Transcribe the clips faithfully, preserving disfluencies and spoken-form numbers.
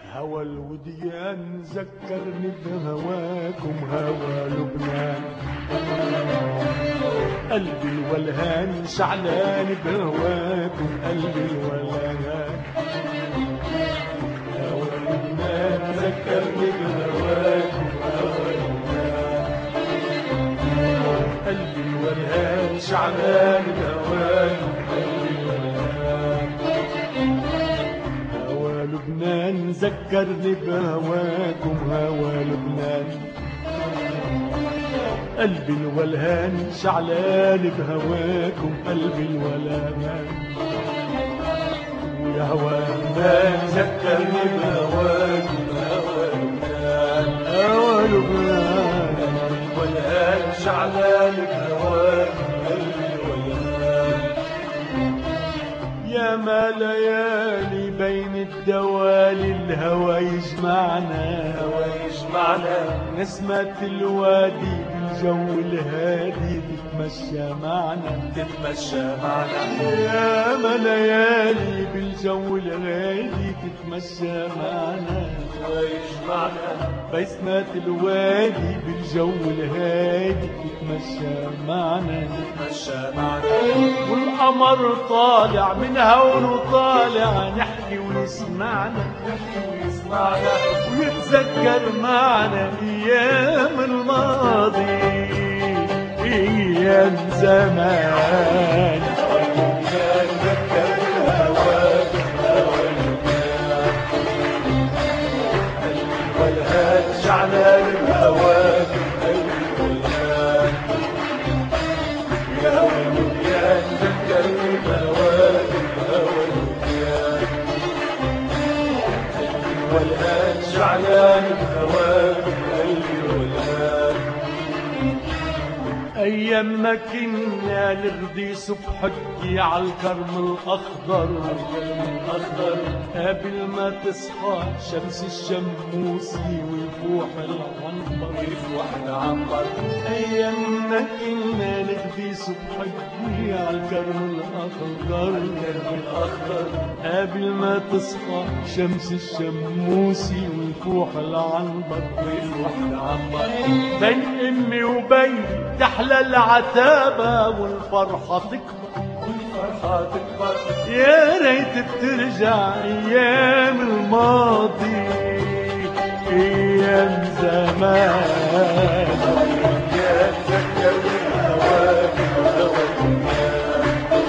هوى الوديان ذكرني بهواكم هوى لبنان. قلبي الولهان شعلان بهواكم قلبي الولهان. هوى لبنان ذكرني بهواكم هوى لبنان. قلبي الولهان شعلان بهواكم قلبي الولهان. هوى لبنان ذكرني بهواكم هوى لبنان. قلبي الولهان شعلان بهواكم قلبي الولهان. يا هوى لبنان ذكرني بهواكم هوى لبنان. هوى لبنان الولهان شعلان بهواكم قلبي الولهان. يا ما ليالي بين الدوالي الهوى يجمعنا هوى يجمعنا. نسمة الوادي بالجو الهادي تتمشى معنا تتمشى معنا. يا ما ليالي بالجو الهادي تتمشى معنا ويجمعنا. بسمة الوادي بالجو الهادي تتمشى معنا تتمشى معنا. والقمر طالع من هون وطالع نحكي ونسمعنا نحكي ونسمعنا. ويتذكر معنا ايام الماضي ايام زمان. نتذكر الهواك هوى لبنان. قلبي الولهان شعلان بهواك قلبي الولهان. يا هوى لبنان ذكرني بهواك هوى لبنان. قلبي الولهان شعلان بهواك قلبي الولهان. أيام ما كنا نغدي صبحكي عالكرم الأخضر قبل ما تصحى شمس الشموسي ويفوح العنبر ويفوح العنبر. أيام ما كنا نغدي صبحكي عالكرم الأخضر قبل ما تصحى شمس الشموسي ويفوح العنبر ويفوح العنبر. بين أمي وبين تحلى العتابة والفرحة تكبر والفرحة تكبر. يا ريت بترجع أيام الماضي أيام زمان. يا تذكرني بهواك هوى لبنان.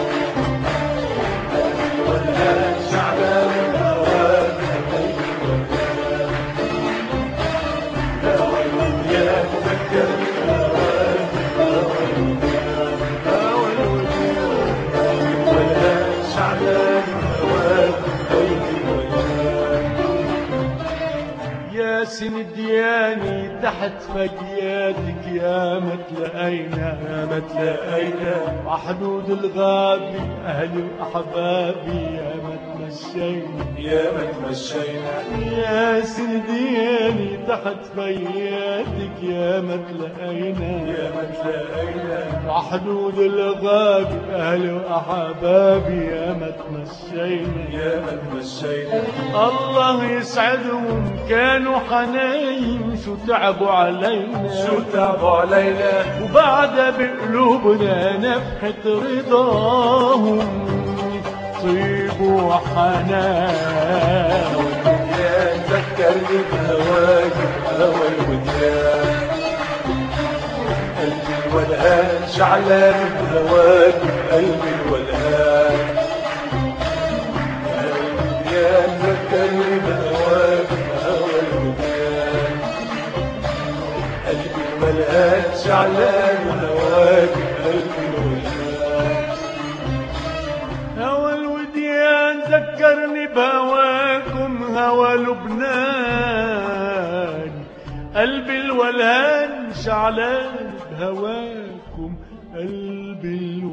قلبي الولهان شعلان بهواك قلبي الولهان. هوى لبنان تذكرني سندياني تحت فجياتك يا ما تلاقينا يا ما تلاقينا. وحدود الغابي أهلي وأحبابي يا ما تمشينا يا ما تمشينا. يا سندياني تحت فجياتك يا ما تلاقينا يا ما تلاقينا. وحدود الغابي أهلي وأحبابي يا ما تمشينا يا ما تمشينا. الله يسعدهم كانوا حنين شو تعبوا علينا شو تعبوا علينا. وبعد بقلوبنا نفحة رضاهم طيب وحنان. يا تذكرني بهواك هوى الوديان. قلبي الولهان شعلان بهواك قلبي الولهان. يا تذكرني بهواك هوى الوديان. قلبي الولهان شعلان بهواك قلبي الولهان. هوى الوديان ذكرني بهواكم هوى لبنان. قلبي الولهان شعلان بهواكم قلبي الولهان.